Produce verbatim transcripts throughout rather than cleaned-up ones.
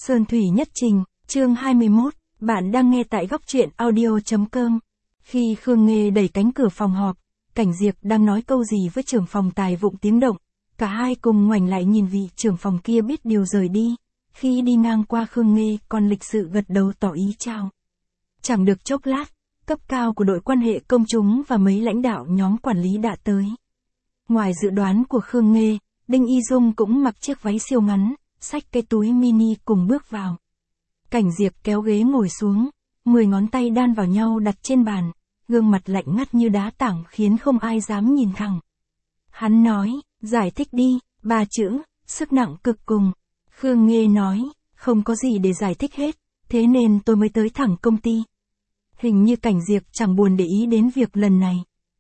Sơn Thủy Nhất Trình, chương hai mươi mốt, bạn đang nghe tại góc truyện audio chấm com. Khi Khương Nghê đẩy cánh cửa phòng họp, Cảnh Diệp đang nói câu gì với trưởng phòng tài vụng tiếng động. Cả hai cùng ngoảnh lại nhìn vị trưởng phòng kia biết điều rời đi. Khi đi ngang qua Khương Nghê còn lịch sự gật đầu tỏ ý chào. Chẳng được chốc lát, cấp cao của đội quan hệ công chúng và mấy lãnh đạo nhóm quản lý đã tới. Ngoài dự đoán của Khương Nghê, Đinh Y Dung cũng mặc chiếc váy siêu ngắn, xách cái túi mini cùng bước vào. Cảnh Diệp kéo ghế ngồi xuống, mười ngón tay đan vào nhau đặt trên bàn, gương mặt lạnh ngắt như đá tảng khiến không ai dám nhìn thẳng. Hắn nói, giải thích đi, ba chữ, sức nặng cực cùng. Khương Nghê nói, không có gì để giải thích hết, thế nên tôi mới tới thẳng công ty. Hình như Cảnh Diệp chẳng buồn để ý đến việc lần này.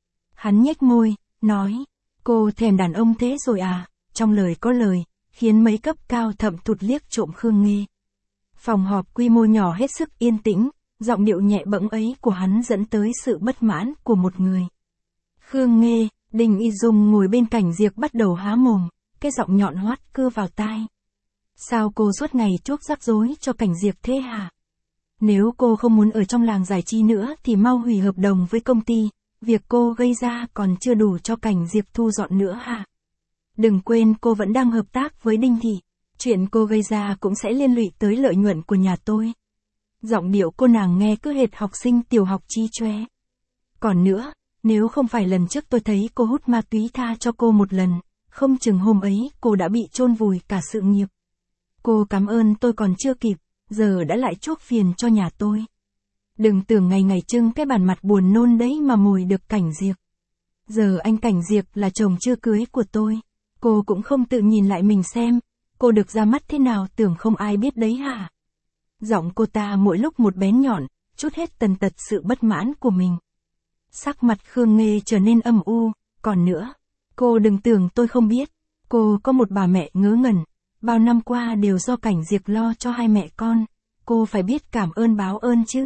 Hắn nhếch môi, nói, cô thèm đàn ông thế rồi à, trong lời có lời, khiến mấy cấp cao thậm thụt liếc trộm Khương Nghê. Phòng họp quy mô nhỏ hết sức yên tĩnh, giọng điệu nhẹ bẫng ấy của hắn dẫn tới sự bất mãn của một người. Khương Nghê, Đinh Y Dung ngồi bên Cảnh Diệp bắt đầu há mồm, cái giọng nhọn hoắt cưa vào tai. Sao cô suốt ngày chuốc rắc rối cho Cảnh Diệp thế hả? Nếu cô không muốn ở trong làng giải trí nữa thì mau hủy hợp đồng với công ty, việc cô gây ra còn chưa đủ cho Cảnh Diệp thu dọn nữa hả? Đừng quên cô vẫn đang hợp tác với Đinh Thị, chuyện cô gây ra cũng sẽ liên lụy tới lợi nhuận của nhà tôi. Giọng điệu cô nàng nghe cứ hệt học sinh tiểu học trí chóe. Còn nữa, nếu không phải lần trước tôi thấy cô hút ma túy tha cho cô một lần, không chừng hôm ấy cô đã bị chôn vùi cả sự nghiệp. Cô cảm ơn tôi còn chưa kịp, giờ đã lại chuốc phiền cho nhà tôi. Đừng tưởng ngày ngày trưng cái bản mặt buồn nôn đấy mà mồi được Cảnh Diệp. Giờ anh Cảnh Diệp là chồng chưa cưới của tôi. Cô cũng không tự nhìn lại mình xem, cô được ra mắt thế nào tưởng không ai biết đấy hả? Giọng cô ta mỗi lúc một bén nhọn, chút hết tần tật sự bất mãn của mình. Sắc mặt Khương Nghê trở nên âm u, còn nữa, cô đừng tưởng tôi không biết, cô có một bà mẹ ngớ ngẩn, bao năm qua đều do Cảnh Diệp lo cho hai mẹ con, cô phải biết cảm ơn báo ơn chứ.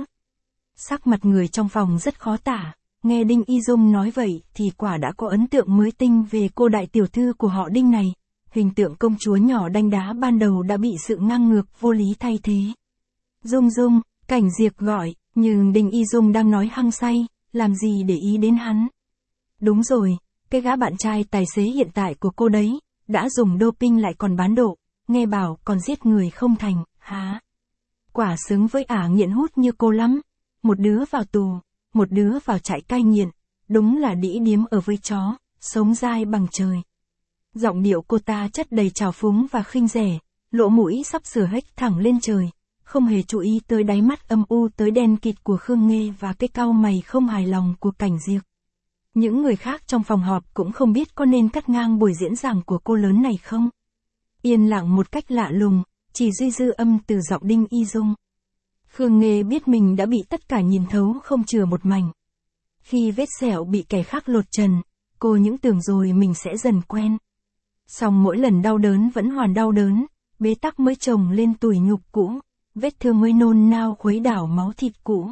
Sắc mặt người trong phòng rất khó tả. Nghe Đinh Y Dung nói vậy thì quả đã có ấn tượng mới tinh về cô đại tiểu thư của họ Đinh này. Hình tượng công chúa nhỏ đanh đá ban đầu đã bị sự ngang ngược vô lý thay thế. Dung Dung, Cảnh Diệp gọi, nhưng Đinh Y Dung đang nói hăng say, làm gì để ý đến hắn. Đúng rồi, cái gã bạn trai tài xế hiện tại của cô đấy, đã dùng doping lại còn bán độ, nghe bảo còn giết người không thành, hả? Quả xứng với ả nghiện hút như cô lắm, một đứa vào tù. Một đứa vào trại cai nghiện, đúng là đĩ điếm ở với chó, sống dai bằng trời. Giọng điệu cô ta chất đầy trào phúng và khinh rẻ, lỗ mũi sắp sửa hếch thẳng lên trời, không hề chú ý tới đáy mắt âm u tới đen kịt của Khương Nghê và cái cau mày không hài lòng của Cảnh Diệp. Những người khác trong phòng họp cũng không biết có nên cắt ngang buổi diễn giảng của cô lớn này không. Yên lặng một cách lạ lùng, chỉ duy dư âm từ giọng Đinh Y Dung. Khương Nghê biết mình đã bị tất cả nhìn thấu không chừa một mảnh. Khi vết sẹo bị kẻ khác lột trần, cô những tưởng rồi mình sẽ dần quen. Song mỗi lần đau đớn vẫn hoàn đau đớn, bế tắc mới chồng lên tủi nhục cũ, vết thương mới nôn nao khuấy đảo máu thịt cũ.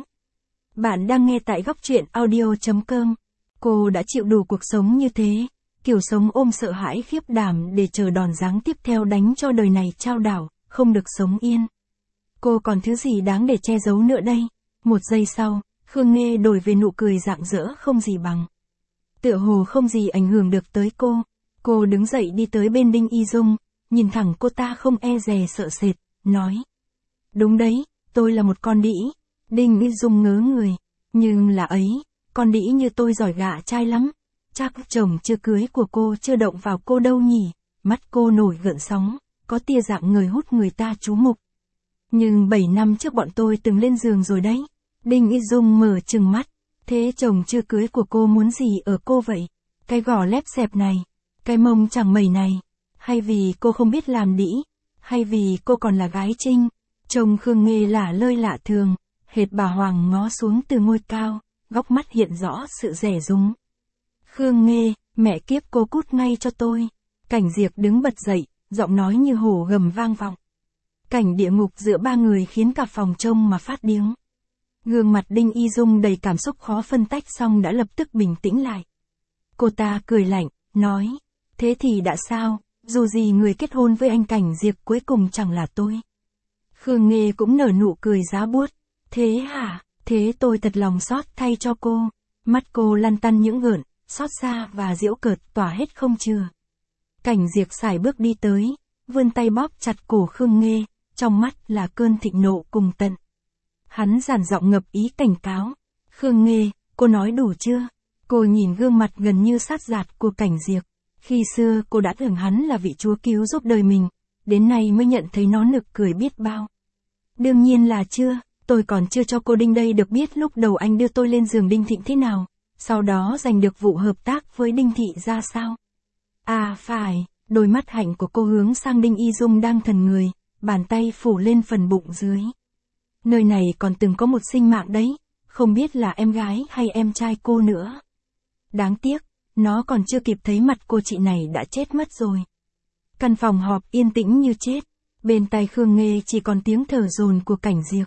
Bạn đang nghe tại góc truyện audio chấm com. Cô đã chịu đủ cuộc sống như thế, kiểu sống ôm sợ hãi khiếp đảm để chờ đòn giáng tiếp theo đánh cho đời này chao đảo, không được sống yên. Cô còn thứ gì đáng để che giấu nữa đây? Một giây sau, Khương Nghê đổi về nụ cười rạng rỡ không gì bằng. Tựa hồ không gì ảnh hưởng được tới cô. Cô đứng dậy đi tới bên Đinh Y Dung, nhìn thẳng cô ta không e dè sợ sệt, nói. Đúng đấy, tôi là một con đĩ. Đinh Y Dung ngớ người. Nhưng là ấy, con đĩ như tôi giỏi gạ trai lắm. Chắc chồng chưa cưới của cô chưa động vào cô đâu nhỉ. Mắt cô nổi gợn sóng, có tia dạng người hút người ta chú mục. Nhưng bảy năm trước bọn tôi từng lên giường rồi đấy. Đinh Y Dung mở trừng mắt. Thế chồng chưa cưới của cô muốn gì ở cô vậy? Cái gò lép xẹp này, cái mông chẳng mẩy này. Hay vì cô không biết làm đĩ? Hay vì cô còn là gái trinh? Chồng Khương Nghê lả lơi lạ thường, hệt bà Hoàng ngó xuống từ ngôi cao, góc mắt hiện rõ sự rẻ rúng. Khương Nghê, mẹ kiếp cô cút ngay cho tôi. Cảnh Diệp đứng bật dậy, giọng nói như hổ gầm vang vọng. Cảnh địa ngục giữa ba người khiến cả phòng trông mà phát điếng. Gương mặt Đinh Y Dung đầy cảm xúc khó phân tách xong đã lập tức bình tĩnh lại. Cô ta cười lạnh, nói, thế thì đã sao, dù gì người kết hôn với anh Cảnh Diệp cuối cùng chẳng là tôi. Khương Nghê cũng nở nụ cười giá buốt. Thế hả, thế tôi thật lòng xót thay cho cô. Mắt cô lăn tăn những gợn, xót xa và giễu cợt tỏa hết không chừa. Cảnh Diệp sải bước đi tới, vươn tay bóp chặt cổ Khương Nghê, trong mắt là cơn thịnh nộ cùng tận. Hắn giản giọng ngập ý cảnh cáo. Khương Nghê, cô nói đủ chưa? Cô nhìn gương mặt gần như sát giạt của Cảnh Diệp. Khi xưa cô đã tưởng hắn là vị chúa cứu giúp đời mình, đến nay mới nhận thấy nó nực cười biết bao. Đương nhiên là chưa, tôi còn chưa cho cô Đinh đây được biết lúc đầu anh đưa tôi lên giường Đinh Thịnh thế nào, sau đó giành được vụ hợp tác với Đinh Thị ra sao. À phải, đôi mắt hạnh của cô hướng sang Đinh Y Dung đang thần người, bàn tay phủ lên phần bụng dưới. Nơi này còn từng có một sinh mạng đấy, không biết là em gái hay em trai cô nữa. Đáng tiếc, nó còn chưa kịp thấy mặt cô chị này đã chết mất rồi. Căn phòng họp yên tĩnh như chết, bên tai Khương Nghê chỉ còn tiếng thở dồn của Cảnh Diệp.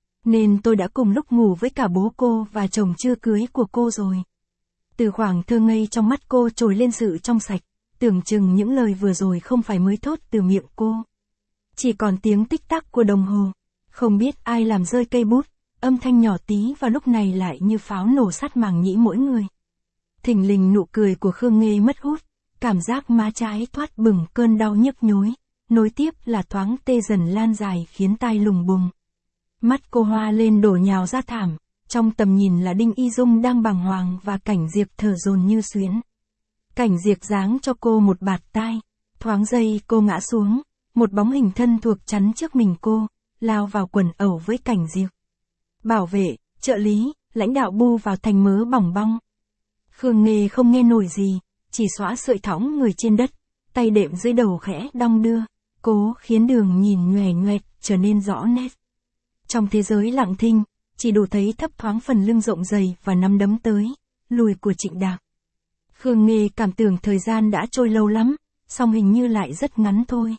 Nên tôi đã cùng lúc ngủ với cả bố cô và chồng chưa cưới của cô rồi. Từ khoảng thơ ngây trong mắt cô trồi lên sự trong sạch, tưởng chừng những lời vừa rồi không phải mới thốt từ miệng cô. Chỉ còn tiếng tích tắc của đồng hồ, không biết ai làm rơi cây bút, âm thanh nhỏ tí và lúc này lại như pháo nổ sát màng nhĩ mỗi người. Thình lình nụ cười của Khương Nghê mất hút, cảm giác má trái thoát bừng cơn đau nhức nhối, nối tiếp là thoáng tê dần lan dài khiến tai lùng bùng. Mắt cô hoa lên đổ nhào ra thảm, trong tầm nhìn là Đinh Y Dung đang bàng hoàng và Cảnh Diệp thở dồn như xuyến. Cảnh Diệp giáng cho cô một bạt tai, thoáng giây cô ngã xuống, một bóng hình thân thuộc chắn trước mình cô, lao vào quần ẩu với Cảnh Diệp. Bảo vệ, trợ lý, lãnh đạo bu vào thành mớ bỏng bong. Khương Nghê không nghe nổi gì, chỉ xóa sợi thõng người trên đất, tay đệm dưới đầu khẽ đong đưa, cố khiến đường nhìn nhoè nhoẹt trở nên rõ nét. Trong thế giới lặng thinh, chỉ đủ thấy thấp thoáng phần lưng rộng dày và nắm đấm tới, lùi của Trịnh Đạc. Khương Nghê cảm tưởng thời gian đã trôi lâu lắm, song hình như lại rất ngắn thôi.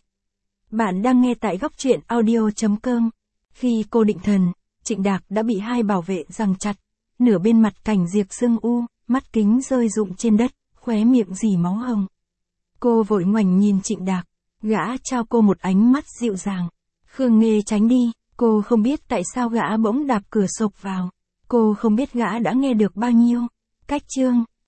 Bạn đang nghe tại góc truyện audio chấm com. Khi cô định thần, Trịnh Đạc đã bị hai bảo vệ giằng chặt, nửa bên mặt Cảnh Diệp sưng u, mắt kính rơi rụng trên đất, khóe miệng rỉ máu hồng. Cô vội ngoảnh nhìn Trịnh Đạc, gã trao cô một ánh mắt dịu dàng. Khương Nghê tránh đi, cô không biết tại sao gã bỗng đạp cửa sộc vào. Cô không biết gã đã nghe được bao nhiêu. Cách chương